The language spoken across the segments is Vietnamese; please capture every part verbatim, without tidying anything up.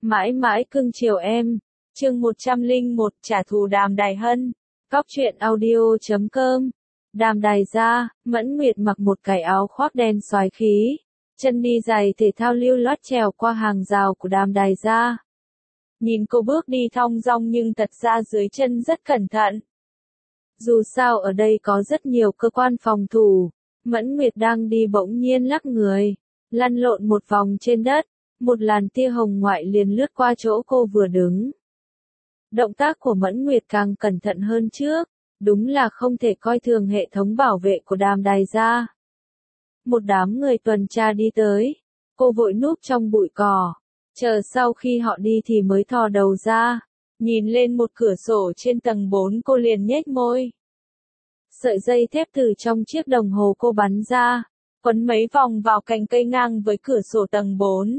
Mãi mãi cưng chiều em. Chương một trăm lẻ một trả thù Đàm Đài Hân. Cóc truyện audio chấm com. Đàm Đài gia, Mẫn Nguyệt mặc một cái áo khoác đen xoái khí, chân đi giày thể thao lưu loát trèo qua hàng rào của Đàm Đài gia. Nhìn cô bước đi thong dong nhưng thật ra dưới chân rất cẩn thận. Dù sao ở đây có rất nhiều cơ quan phòng thủ, Mẫn Nguyệt đang đi bỗng nhiên lắc người, lăn lộn một vòng trên đất, một làn tia hồng ngoại liền lướt qua chỗ cô vừa đứng. Động tác của Mẫn Nguyệt càng cẩn thận hơn trước, đúng là không thể coi thường hệ thống bảo vệ của Đàm Đài gia. Một đám người tuần tra đi tới, cô vội núp trong bụi cỏ, chờ sau khi họ đi thì mới thò đầu ra, nhìn lên một cửa sổ trên tầng bốn cô liền nhếch môi. Sợi dây thép từ trong chiếc đồng hồ cô bắn ra, quấn mấy vòng vào cành cây ngang với cửa sổ tầng bốn.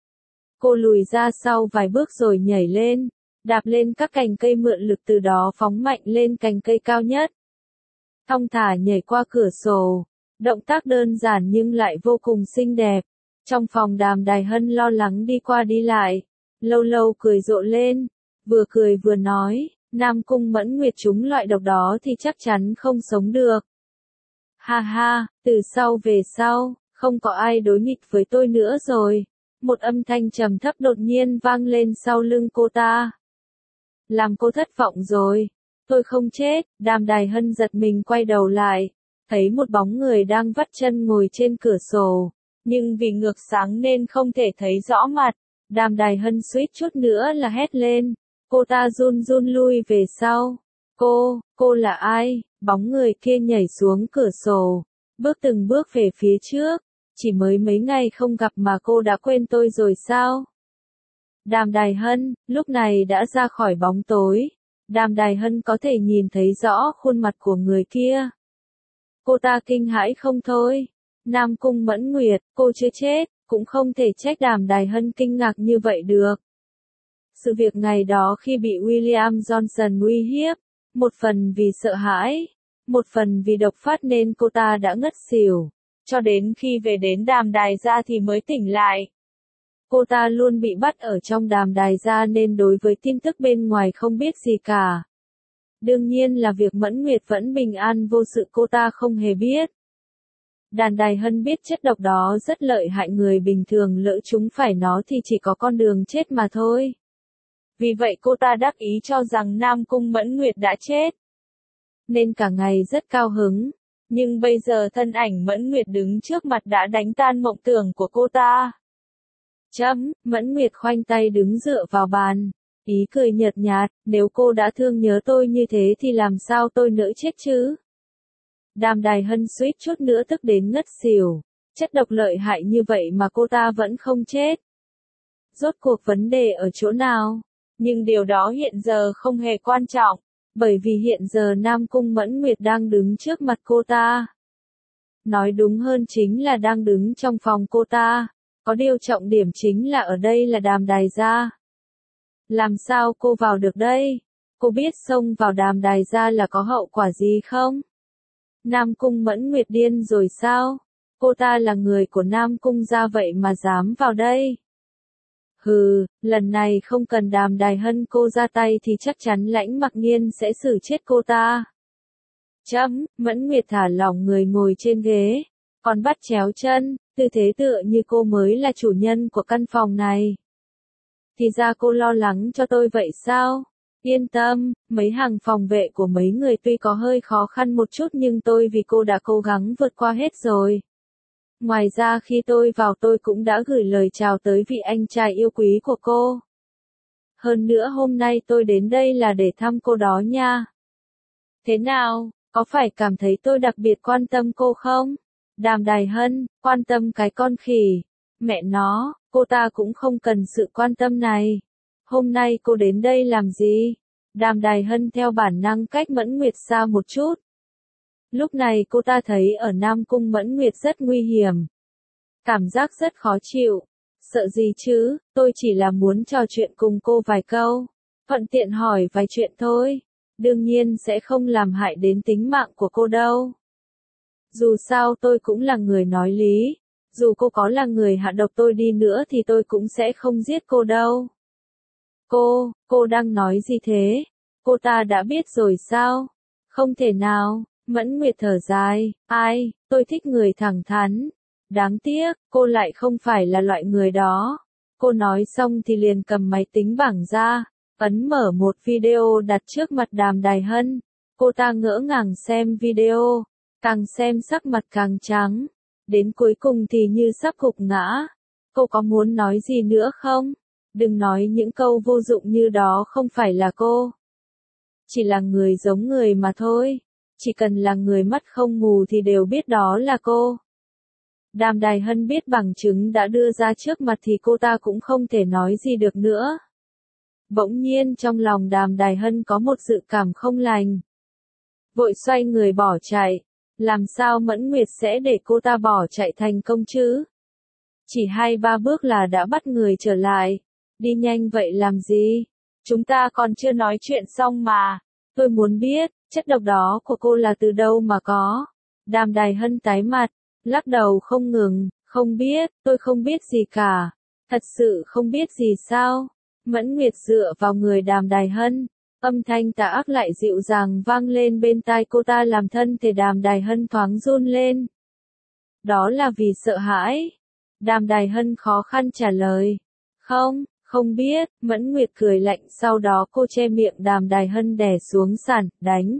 Cô lùi ra sau vài bước rồi nhảy lên, đạp lên các cành cây mượn lực từ đó phóng mạnh lên cành cây cao nhất. Thong thả nhảy qua cửa sổ, động tác đơn giản nhưng lại vô cùng xinh đẹp. Trong phòng Đàm Đài Hân lo lắng đi qua đi lại, lâu lâu cười rộ lên, vừa cười vừa nói, Nam Cung Mẫn Nguyệt trúng loại độc đó thì chắc chắn không sống được. Ha ha, từ sau về sau, không có ai đối nghịch với tôi nữa rồi. Một âm thanh trầm thấp đột nhiên vang lên sau lưng cô ta. Làm cô thất vọng rồi. Tôi không chết. Đàm Đài Hân giật mình quay đầu lại, thấy một bóng người đang vắt chân ngồi trên cửa sổ, nhưng vì ngược sáng nên không thể thấy rõ mặt. Đàm Đài Hân suýt chút nữa là hét lên. Cô ta run run lui về sau. Cô, cô là ai? Bóng người kia nhảy xuống cửa sổ, bước từng bước về phía trước. Chỉ mới mấy ngày không gặp mà cô đã quên tôi rồi sao? Đàm Đài Hân, lúc này đã ra khỏi bóng tối. Đàm Đài Hân có thể nhìn thấy rõ khuôn mặt của người kia. Cô ta kinh hãi không thôi. Nam Cung Mẫn Nguyệt, cô chưa chết, cũng không thể trách Đàm Đài Hân kinh ngạc như vậy được. Sự việc ngày đó khi bị William Johnson uy hiếp, một phần vì sợ hãi, một phần vì độc phát nên cô ta đã ngất xỉu. Cho đến khi về đến Đàm Đài gia thì mới tỉnh lại. Cô ta luôn bị bắt ở trong Đàm Đài gia nên đối với tin tức bên ngoài không biết gì cả. Đương nhiên là việc Mẫn Nguyệt vẫn bình an vô sự cô ta không hề biết. Đàm Đài Hân biết chất độc đó rất lợi hại, người bình thường lỡ chúng phải nó thì chỉ có con đường chết mà thôi. Vì vậy cô ta đắc ý cho rằng Nam Cung Mẫn Nguyệt đã chết, nên cả ngày rất cao hứng. Nhưng bây giờ thân ảnh Mẫn Nguyệt đứng trước mặt đã đánh tan mộng tưởng của cô ta. Chấm, Mẫn Nguyệt khoanh tay đứng dựa vào bàn, ý cười nhợt nhạt, nếu cô đã thương nhớ tôi như thế thì làm sao tôi nỡ chết chứ? Đàm Đài Hân suýt chút nữa tức đến ngất xỉu, chất độc lợi hại như vậy mà cô ta vẫn không chết. Rốt cuộc vấn đề ở chỗ nào? Nhưng điều đó hiện giờ không hề quan trọng. Bởi vì hiện giờ Nam Cung Mẫn Nguyệt đang đứng trước mặt cô ta. Nói đúng hơn chính là đang đứng trong phòng cô ta. Có điều trọng điểm chính là ở đây là Đàm Đài gia. Làm sao cô vào được đây? Cô biết xông vào Đàm Đài gia là có hậu quả gì không? Nam Cung Mẫn Nguyệt điên rồi sao? Cô ta là người của Nam Cung gia vậy mà dám vào đây? Hừ, lần này không cần Đàm Đài Hân cô ra tay thì chắc chắn Lãnh Mặc Nhiên sẽ xử chết cô ta. Chấm, Mẫn Nguyệt thả lỏng người ngồi trên ghế, còn bắt chéo chân, tư thế tựa như cô mới là chủ nhân của căn phòng này. Thì ra cô lo lắng cho tôi vậy sao? Yên tâm, mấy hàng phòng vệ của mấy người tuy có hơi khó khăn một chút nhưng tôi vì cô đã cố gắng vượt qua hết rồi. Ngoài ra khi tôi vào tôi cũng đã gửi lời chào tới vị anh trai yêu quý của cô. Hơn nữa hôm nay tôi đến đây là để thăm cô đó nha. Thế nào, có phải cảm thấy tôi đặc biệt quan tâm cô không? Đàm Đài Hân, quan tâm cái con khỉ. Mẹ nó, cô ta cũng không cần sự quan tâm này. Hôm nay cô đến đây làm gì? Đàm Đài Hân theo bản năng cách Mẫn Nguyệt xa một chút. Lúc này cô ta thấy ở Nam Cung Mẫn Nguyệt rất nguy hiểm. Cảm giác rất khó chịu. Sợ gì chứ, tôi chỉ là muốn trò chuyện cùng cô vài câu. Thuận tiện hỏi vài chuyện thôi. Đương nhiên sẽ không làm hại đến tính mạng của cô đâu. Dù sao tôi cũng là người nói lý. Dù cô có là người hạ độc tôi đi nữa thì tôi cũng sẽ không giết cô đâu. Cô, cô đang nói gì thế? Cô ta đã biết rồi sao? Không thể nào, Mẫn Nguyệt thở dài, ai, tôi thích người thẳng thắn. Đáng tiếc, cô lại không phải là loại người đó. Cô nói xong thì liền cầm máy tính bảng ra, ấn mở một video đặt trước mặt Đàm Đài Hân. Cô ta ngỡ ngàng xem video, càng xem sắc mặt càng trắng. Đến cuối cùng thì như sắp gục ngã. Cô có muốn nói gì nữa không? Đừng nói những câu vô dụng như đó không phải là cô. Chỉ là người giống người mà thôi. Chỉ cần là người mắt không mù thì đều biết đó là cô. Đàm Đài Hân biết bằng chứng đã đưa ra trước mặt thì cô ta cũng không thể nói gì được nữa. Bỗng nhiên trong lòng Đàm Đài Hân có một dự cảm không lành. Vội xoay người bỏ chạy. Làm sao Mẫn Nguyệt sẽ để cô ta bỏ chạy thành công chứ? Chỉ hai ba bước là đã bắt người trở lại. Đi nhanh vậy làm gì? Chúng ta còn chưa nói chuyện xong mà. Tôi muốn biết, chất độc đó của cô là từ đâu mà có? Đàm Đài Hân tái mặt, lắc đầu không ngừng, không biết, tôi không biết gì cả. Thật sự không biết gì sao? Mẫn Nguyệt dựa vào người Đàm Đài Hân, âm thanh tà ác lại dịu dàng vang lên bên tai cô ta làm thân thể Đàm Đài Hân thoáng run lên. Đó là vì sợ hãi. Đàm Đài Hân khó khăn trả lời. Không, không biết, Mẫn Nguyệt cười lạnh sau đó cô che miệng Đàm Đài Hân đè xuống sàn, đánh.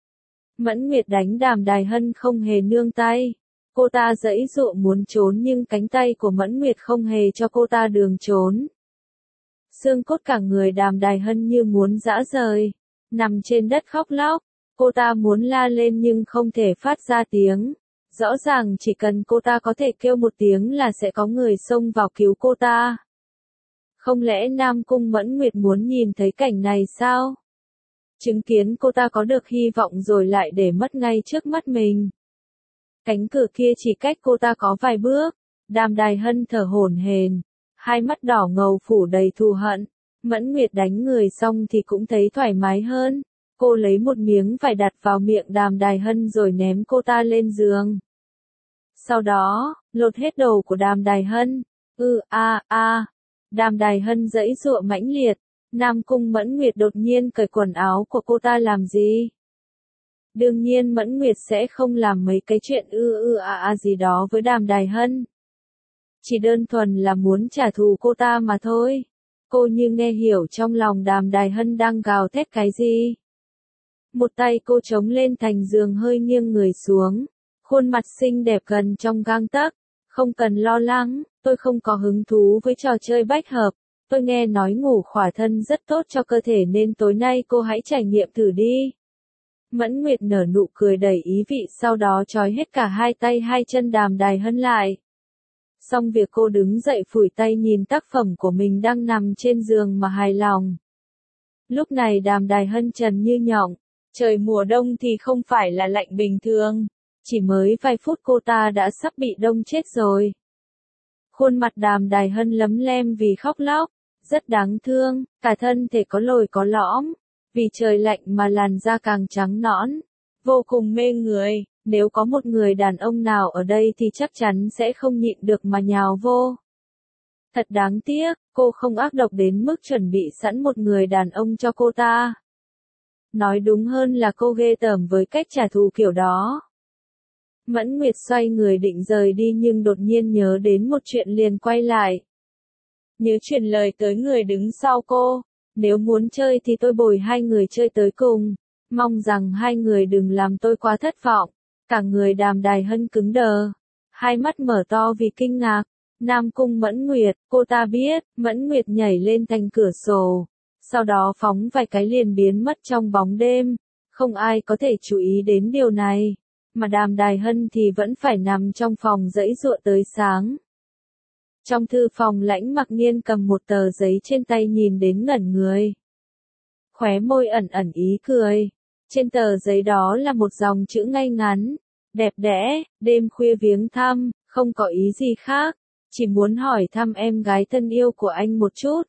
Mẫn Nguyệt đánh Đàm Đài Hân không hề nương tay. Cô ta giãy giụa muốn trốn nhưng cánh tay của Mẫn Nguyệt không hề cho cô ta đường trốn. Xương cốt cả người Đàm Đài Hân như muốn giã rời, nằm trên đất khóc lóc. Cô ta muốn la lên nhưng không thể phát ra tiếng. Rõ ràng chỉ cần cô ta có thể kêu một tiếng là sẽ có người xông vào cứu cô ta. Không lẽ Nam Cung Mẫn Nguyệt muốn nhìn thấy cảnh này sao? Chứng kiến cô ta có được hy vọng rồi lại để mất ngay trước mắt mình. Cánh cửa kia chỉ cách cô ta có vài bước. Đàm Đài Hân thở hổn hển, hai mắt đỏ ngầu phủ đầy thù hận. Mẫn Nguyệt đánh người xong thì cũng thấy thoải mái hơn. Cô lấy một miếng vải đặt vào miệng Đàm Đài Hân rồi ném cô ta lên giường. Sau đó, lột hết đầu của Đàm Đài Hân. Ừ a a. Đàm Đài Hân giãy giụa mãnh liệt. Nam Cung Mẫn Nguyệt đột nhiên cởi quần áo của cô ta làm gì? Đương nhiên Mẫn Nguyệt sẽ không làm mấy cái chuyện ư ư a a gì đó với Đàm Đài Hân. Chỉ đơn thuần là muốn trả thù cô ta mà thôi. Cô như nghe hiểu trong lòng Đàm Đài Hân đang gào thét cái gì. Một tay cô chống lên thành giường hơi nghiêng người xuống. Khuôn mặt xinh đẹp gần trong gang tấc. Không cần lo lắng, tôi không có hứng thú với trò chơi bách hợp. Tôi nghe nói ngủ khỏa thân rất tốt cho cơ thể nên tối nay cô hãy trải nghiệm thử đi. Mẫn Nguyệt nở nụ cười đầy ý vị sau đó trói hết cả hai tay hai chân Đàm Đài Hân lại. Xong việc cô đứng dậy phủi tay nhìn tác phẩm của mình đang nằm trên giường mà hài lòng. Lúc này Đàm Đài Hân trần như nhộng, trời mùa đông thì không phải là lạnh bình thường. Chỉ mới vài phút cô ta đã sắp bị đông chết rồi. Khuôn mặt Đàm Đài Hân lấm lem vì khóc lóc, rất đáng thương, cả thân thể có lồi có lõm. Vì trời lạnh mà làn da càng trắng nõn, vô cùng mê người. Nếu có một người đàn ông nào ở đây thì chắc chắn sẽ không nhịn được mà nhào vô. Thật đáng tiếc, cô không ác độc đến mức chuẩn bị sẵn một người đàn ông cho cô ta. Nói đúng hơn là cô ghê tởm với cách trả thù kiểu đó. Mẫn Nguyệt xoay người định rời đi nhưng đột nhiên nhớ đến một chuyện liền quay lại. Nhớ truyền lời tới người đứng sau cô. Nếu muốn chơi thì tôi bồi hai người chơi tới cùng. Mong rằng hai người đừng làm tôi quá thất vọng. Cả người Đàm Đài Hân cứng đờ. Hai mắt mở to vì kinh ngạc. Nam Cung Mẫn Nguyệt, cô ta biết, Mẫn Nguyệt nhảy lên thành cửa sổ. Sau đó phóng vài cái liền biến mất trong bóng đêm. Không ai có thể chú ý đến điều này. Mà Đàm Đài Hân thì vẫn phải nằm trong phòng giãy giụa tới sáng. Trong thư phòng Lãnh Mặc Nhiên cầm một tờ giấy trên tay nhìn đến ngẩn người. Khóe môi ẩn ẩn ý cười. Trên tờ giấy đó là một dòng chữ ngay ngắn, đẹp đẽ, đêm khuya viếng thăm, không có ý gì khác. Chỉ muốn hỏi thăm em gái thân yêu của anh một chút.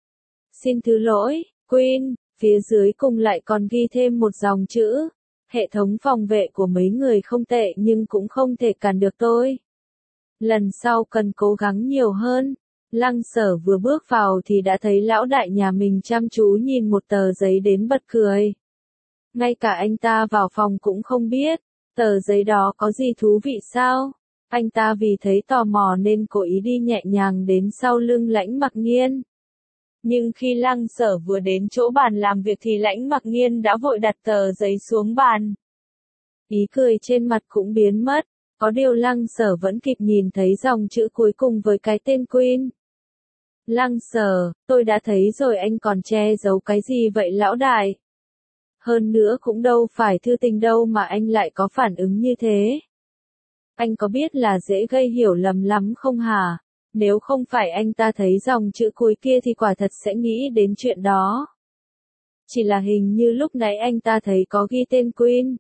Xin thứ lỗi, Queen, phía dưới cùng lại còn ghi thêm một dòng chữ. Hệ thống phòng vệ của mấy người không tệ nhưng cũng không thể cản được tôi. Lần sau cần cố gắng nhiều hơn. Lăng Sở vừa bước vào thì đã thấy lão đại nhà mình chăm chú nhìn một tờ giấy đến bật cười. Ngay cả anh ta vào phòng cũng không biết, tờ giấy đó có gì thú vị sao? Anh ta vì thấy tò mò nên cố ý đi nhẹ nhàng đến sau lưng Lãnh Mặc Nghiên. Nhưng khi Lăng Sở vừa đến chỗ bàn làm việc thì Lãnh Mặc Nghiên đã vội đặt tờ giấy xuống bàn. Ý cười trên mặt cũng biến mất, có điều Lăng Sở vẫn kịp nhìn thấy dòng chữ cuối cùng với cái tên Queen. Lăng Sở, tôi đã thấy rồi, anh còn che giấu cái gì vậy lão đại? Hơn nữa cũng đâu phải thư tình đâu mà anh lại có phản ứng như thế. Anh có biết là dễ gây hiểu lầm lắm không hả? Nếu không phải anh ta thấy dòng chữ cuối kia thì quả thật sẽ nghĩ đến chuyện đó. Chỉ là hình như lúc nãy anh ta thấy có ghi tên Queen.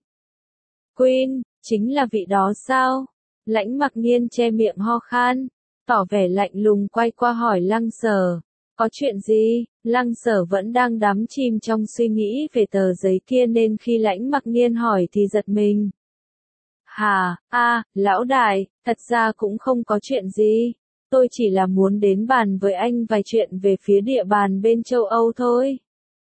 Queen, chính là vị đó sao? Lãnh Mặc Nghiên che miệng ho khan, tỏ vẻ lạnh lùng quay qua hỏi Lăng Sở. Có chuyện gì? Lăng Sở vẫn đang đắm chìm trong suy nghĩ về tờ giấy kia nên khi Lãnh Mặc Nghiên hỏi thì giật mình. Hà, a, lão đại, thật ra cũng không có chuyện gì. Tôi chỉ là muốn đến bàn với anh vài chuyện về phía địa bàn bên châu Âu thôi.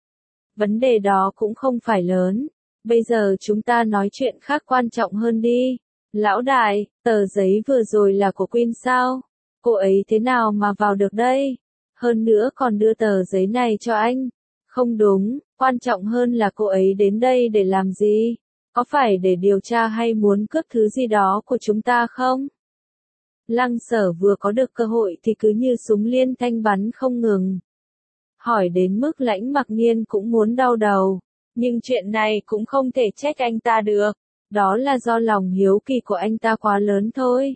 Vấn đề đó cũng không phải lớn. Bây giờ chúng ta nói chuyện khác quan trọng hơn đi. Lão đại, tờ giấy vừa rồi là của Queen sao? Cô ấy thế nào mà vào được đây? Hơn nữa còn đưa tờ giấy này cho anh. Không đúng, quan trọng hơn là cô ấy đến đây để làm gì? Có phải để điều tra hay muốn cướp thứ gì đó của chúng ta không? Lăng Sở vừa có được cơ hội thì cứ như súng liên thanh bắn không ngừng. Hỏi đến mức Lãnh Mặc Nghiên cũng muốn đau đầu. Nhưng chuyện này cũng không thể trách anh ta được. Đó là do lòng hiếu kỳ của anh ta quá lớn thôi.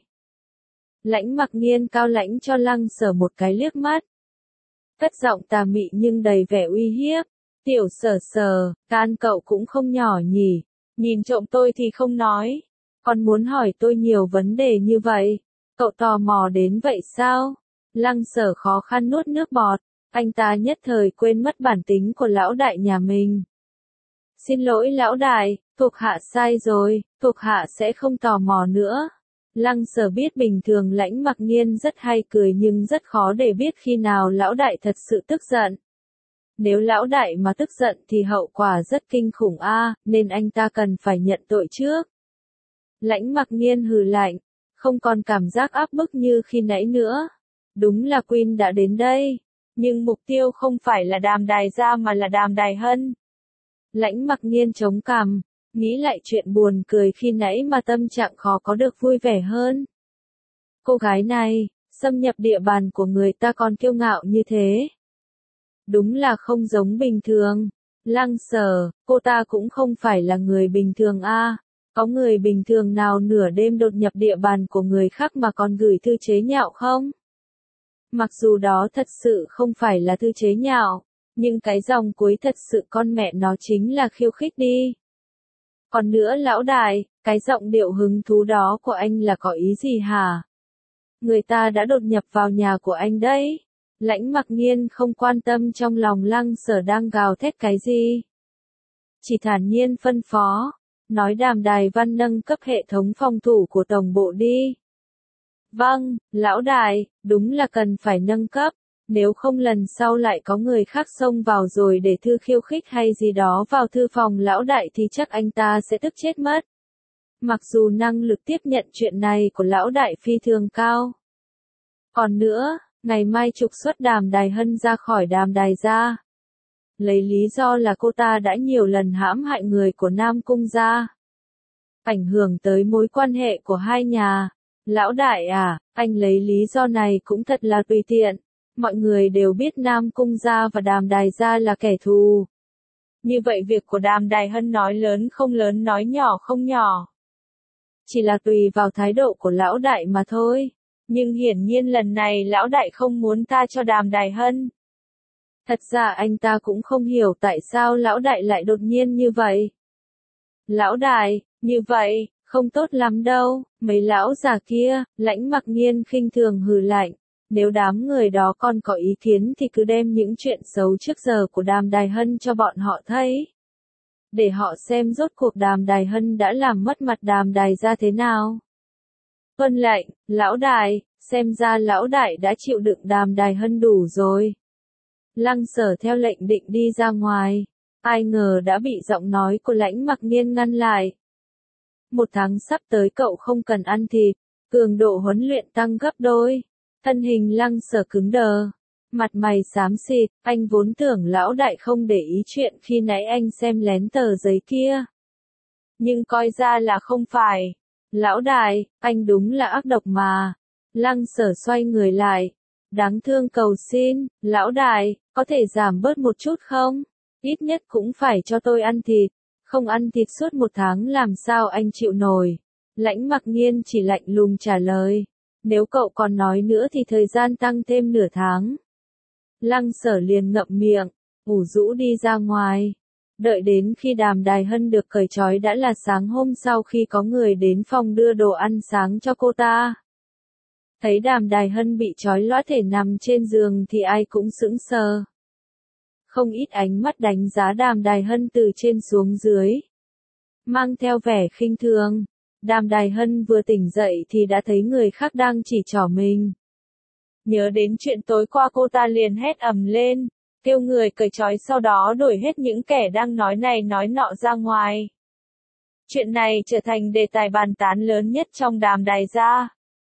Lãnh Mặc Nghiên cao lãnh cho Lăng Sở một cái liếc mắt. Cất giọng tà mị nhưng đầy vẻ uy hiếp. Tiểu Sở Sở, can cậu cũng không nhỏ nhỉ. Nhìn trộm tôi thì không nói. Còn muốn hỏi tôi nhiều vấn đề như vậy. Cậu tò mò đến vậy sao? Lăng Sở khó khăn nuốt nước bọt. Anh ta nhất thời quên mất bản tính của lão đại nhà mình. Xin lỗi lão đại, thuộc hạ sai rồi, thuộc hạ sẽ không tò mò nữa. Lăng Sở biết bình thường Lãnh Mặc Nghiên rất hay cười nhưng rất khó để biết khi nào lão đại thật sự tức giận. Nếu lão đại mà tức giận thì hậu quả rất kinh khủng a, nên anh ta cần phải nhận tội trước. Lãnh Mặc Nghiên hừ lạnh, không còn cảm giác áp bức như khi nãy nữa. Đúng là Queen đã đến đây, nhưng mục tiêu không phải là Đàm Đài Gia mà là Đàm Đài Hân. Lãnh Mặc Nghiên chống cằm, nghĩ lại chuyện buồn cười khi nãy mà tâm trạng khó có được vui vẻ hơn. Cô gái này, xâm nhập địa bàn của người ta còn kiêu ngạo như thế. Đúng là không giống bình thường. Lăng Sở, cô ta cũng không phải là người bình thường a. Có người bình thường nào nửa đêm đột nhập địa bàn của người khác mà còn gửi thư chế nhạo không? Mặc dù đó thật sự không phải là thư chế nhạo, nhưng cái dòng cuối thật sự con mẹ nó chính là khiêu khích đi. Còn nữa lão đại, cái giọng điệu hứng thú đó của anh là có ý gì hả? Người ta đã đột nhập vào nhà của anh đấy. Lãnh Mặc Nghiên không quan tâm trong lòng Lăng Sở đang gào thét cái gì. Chỉ thản nhiên phân phó, nói Đàm Đài Văn nâng cấp hệ thống phòng thủ của tổng bộ đi. Vâng, lão đại, đúng là cần phải nâng cấp, nếu không lần sau lại có người khác xông vào rồi để thư khiêu khích hay gì đó vào thư phòng lão đại thì chắc anh ta sẽ tức chết mất. Mặc dù năng lực tiếp nhận chuyện này của lão đại phi thường cao. Còn nữa, ngày mai trục xuất Đàm Đài Hân ra khỏi Đàm Đài Gia. Lấy lý do là cô ta đã nhiều lần hãm hại người của Nam Cung gia. Ảnh hưởng tới mối quan hệ của hai nhà. Lão đại à, anh lấy lý do này cũng thật là tùy tiện. Mọi người đều biết Nam Cung gia và Đàm Đài Gia là kẻ thù. Như vậy việc của Đàm Đài Hân nói lớn không lớn nói nhỏ không nhỏ. Chỉ là tùy vào thái độ của lão đại mà thôi. Nhưng hiển nhiên lần này lão đại không muốn tha cho Đàm Đài Hân. Thật ra anh ta cũng không hiểu tại sao lão đại lại đột nhiên như vậy. Lão đại, như vậy, không tốt lắm đâu, mấy lão già kia, Lãnh Mặc Nghiên khinh thường hừ lạnh. Nếu đám người đó còn có ý kiến thì cứ đem những chuyện xấu trước giờ của Đàm Đài Hân cho bọn họ thấy. Để họ xem rốt cuộc Đàm Đài Hân đã làm mất mặt Đàm Đài Gia thế nào. Vân lệnh, lão đại, xem ra lão đại đã chịu đựng Đàm Đài Hân đủ rồi. Lăng Sở theo lệnh định đi ra ngoài, ai ngờ đã bị giọng nói của Lãnh Mặc Niên ngăn lại. Một tháng sắp tới cậu không cần ăn thịt, cường độ huấn luyện tăng gấp đôi. Thân hình Lăng Sở cứng đờ, mặt mày xám xịt, anh vốn tưởng lão đại không để ý chuyện khi nãy anh xem lén tờ giấy kia. Nhưng coi ra là không phải. Lão đại, anh đúng là ác độc mà. Lăng Sở xoay người lại, đáng thương cầu xin, lão đại, có thể giảm bớt một chút không? Ít nhất cũng phải cho tôi ăn thịt. Không ăn thịt suốt một tháng làm sao anh chịu nổi. Lãnh Mặc Nhiên chỉ lạnh lùng trả lời. Nếu cậu còn nói nữa thì thời gian tăng thêm nửa tháng. Lăng Sở liền ngậm miệng, ủ rũ đi ra ngoài. Đợi đến khi Đàm Đài Hân được cởi trói đã là sáng hôm sau khi có người đến phòng đưa đồ ăn sáng cho cô ta. Thấy Đàm Đài Hân bị trói lõa thể nằm trên giường thì ai cũng sững sờ. Không ít ánh mắt đánh giá Đàm Đài Hân từ trên xuống dưới. Mang theo vẻ khinh thường, Đàm Đài Hân vừa tỉnh dậy thì đã thấy người khác đang chỉ trỏ mình. Nhớ đến chuyện tối qua cô ta liền hét ầm lên, kêu người cởi trói sau đó đuổi hết những kẻ đang nói này nói nọ ra ngoài. Chuyện này trở thành đề tài bàn tán lớn nhất trong Đàm Đài gia.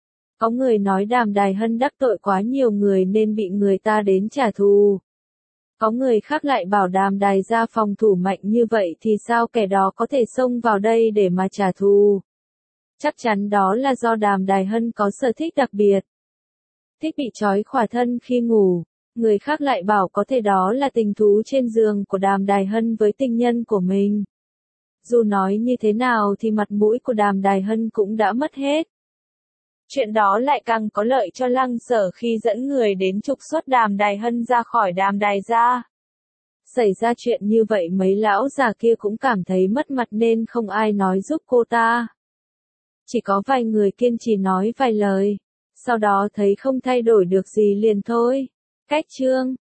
Có người nói Đàm Đài Hân đắc tội quá nhiều người nên bị người ta đến trả thù. Có người khác lại bảo Đàm Đài gia phòng thủ mạnh như vậy thì sao kẻ đó có thể xông vào đây để mà trả thù. Chắc chắn đó là do Đàm Đài Hân có sở thích đặc biệt. Thích bị trói khỏa thân khi ngủ. Người khác lại bảo có thể đó là tình thú trên giường của Đàm Đài Hân với tình nhân của mình. Dù nói như thế nào thì mặt mũi của Đàm Đài Hân cũng đã mất hết. Chuyện đó lại càng có lợi cho Lăng Sở khi dẫn người đến trục xuất Đàm Đài Hân ra khỏi Đàm Đài gia. Xảy ra chuyện như vậy mấy lão già kia cũng cảm thấy mất mặt nên không ai nói giúp cô ta. Chỉ có vài người kiên trì nói vài lời, sau đó thấy không thay đổi được gì liền thôi. Cách chương